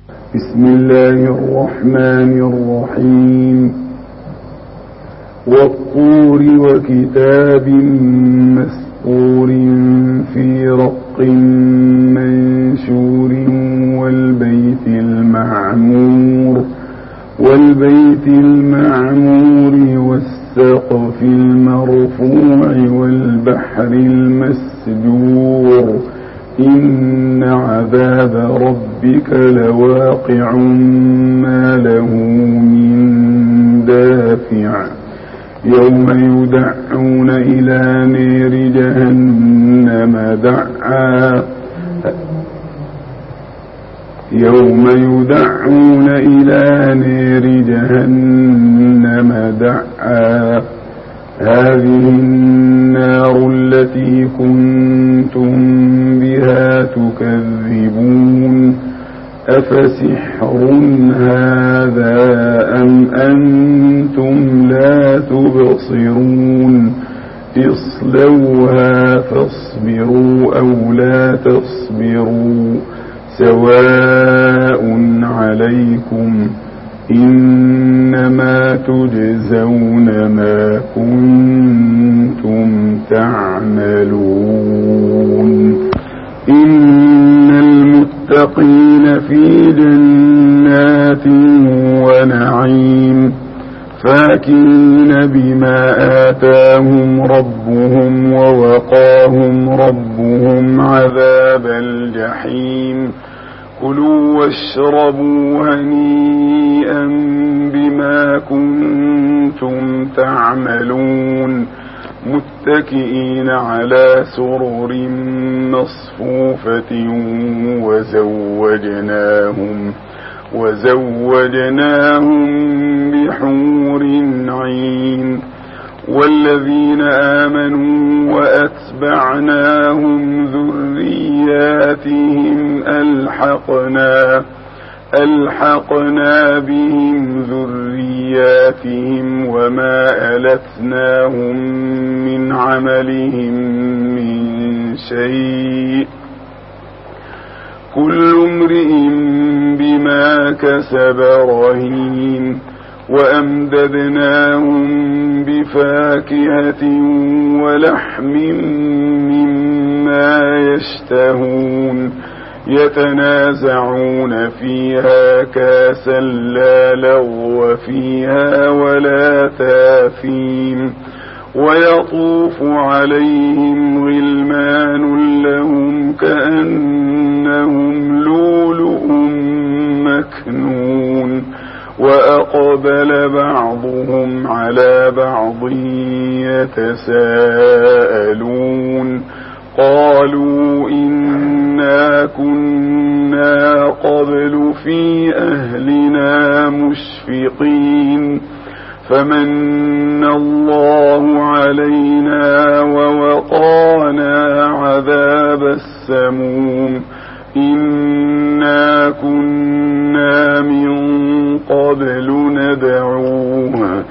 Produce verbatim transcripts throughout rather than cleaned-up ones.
بسم الله الرحمن الرحيم. والطور وكتاب مسطور في رق منشور والبيت المعمور والبيت المعمور والسقف المرفوع والبحر المسجور إن عذاب ربك لواقع ما له من دافع يوم يدعون إلى نار جهنم دعا يوم يدعون إلى نار جهنم دعا هذه النار التي كنتم بها تكذبون أفسحر هذا أم أنتم لا تبصرون اصلوها فاصبروا أو لا تصبروا سواء عليكم إنما تجزون ما كنتم تعملون إن المتقين في جنات ونعيم فاكهين بما آتاهم ربهم ووقاهم ربهم عذاب الجحيم كلوا واشربوا هنيئا بما كنتم تعملون متكئين على سرر مصفوفة وزوجناهم وزوجناهم بحور عين والذين آمنوا وأتبعناهم ذرياتهم ألحقنا ألحقنا بهم ذرياتهم وما ألتناهم من عملهم من شيء كل امرئ بما كسب رهين وأمددناهم بفاكهة ولحم مما يشتهون يتنازعون فيها كاسا لا لغو فيها ولا تاثيم ويطوف عليهم غلمان لهم كأنهم لؤلؤ مكنون وأقبل بعضهم على بعض يتساءلون قالوا إنا كنا قبل في أهلنا مشفقين فمن الله علينا ووقانا عذاب السموم إنا كنا من قبل ندعوها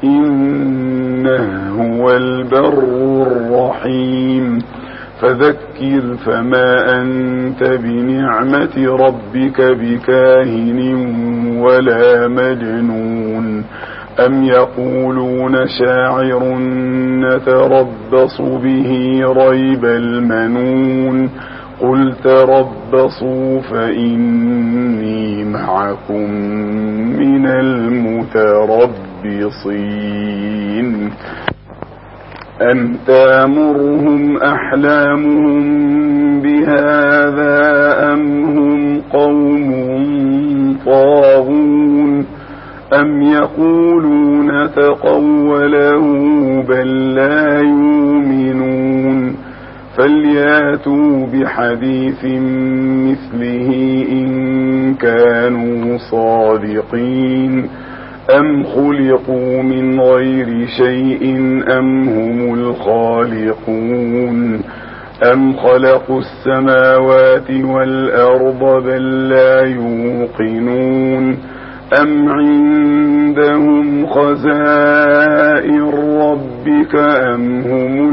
إنه هو البر الرحيم فذكر فما أنت بنعمة ربك بكاهن ولا مجنون أم يقولون شاعر نتربص به ريب المنون قل تربصوا فإني معكم من المتربصين أم تامرهم أحلامهم بهذا أم هم قوم طاغون أم يقولون تقوله بل لا يؤمنون فلياتوا بحديث مثله إن كانوا صادقين أم خلقوا من غير شيء أم هم الخالقون أم خلقوا السماوات والأرض بل لا يوقنون أم عندهم خزائن ربك أم هم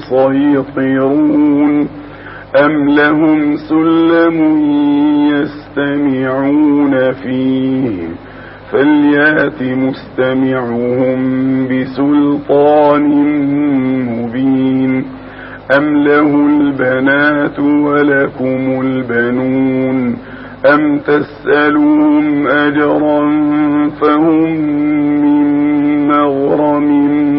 المسيطرون أم لهم سلم يسير يستمعون فيه فليات مستمعهم بسلطان مبين أم له البنات ولكم البنون أم تسألهم أجرا فهم من مغرم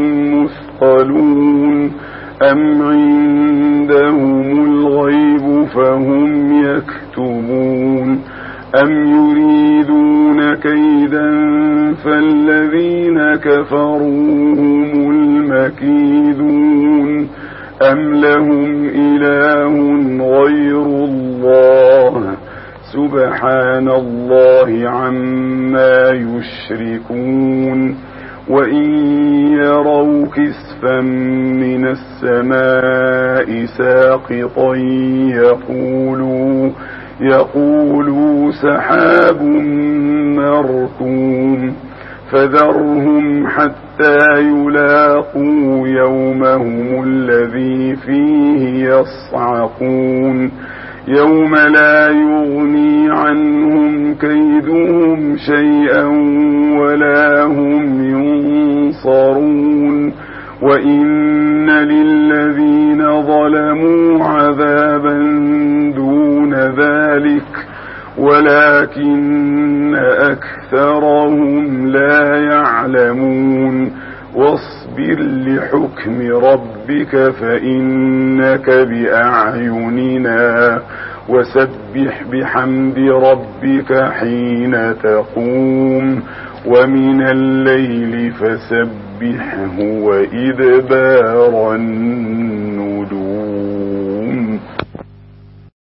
مثقلون أم عندهم الغيب فهم يكتبون أم يريدون كيدا فالذين كفروا هم المكيدون أم لهم إله غير الله سبحان الله عما يشركون وإن يروا كسفا من السماء ساقطا يقولوا يقولوا سحاب مركوم فذرهم حتى يلاقوا يومهم الذي فيه يصعقون يوم لا يغني عنهم كيدهم شيئا ولا هم ينصرون وإن للذين ظلموا عذابا دون ذلك ولكن أكثرهم لا يعلمون واصبر لحكم ربك فإنك بأعيننا وسبح بحمد ربك حين تقوم ومن الليل فسبحه وإدبار النجوم.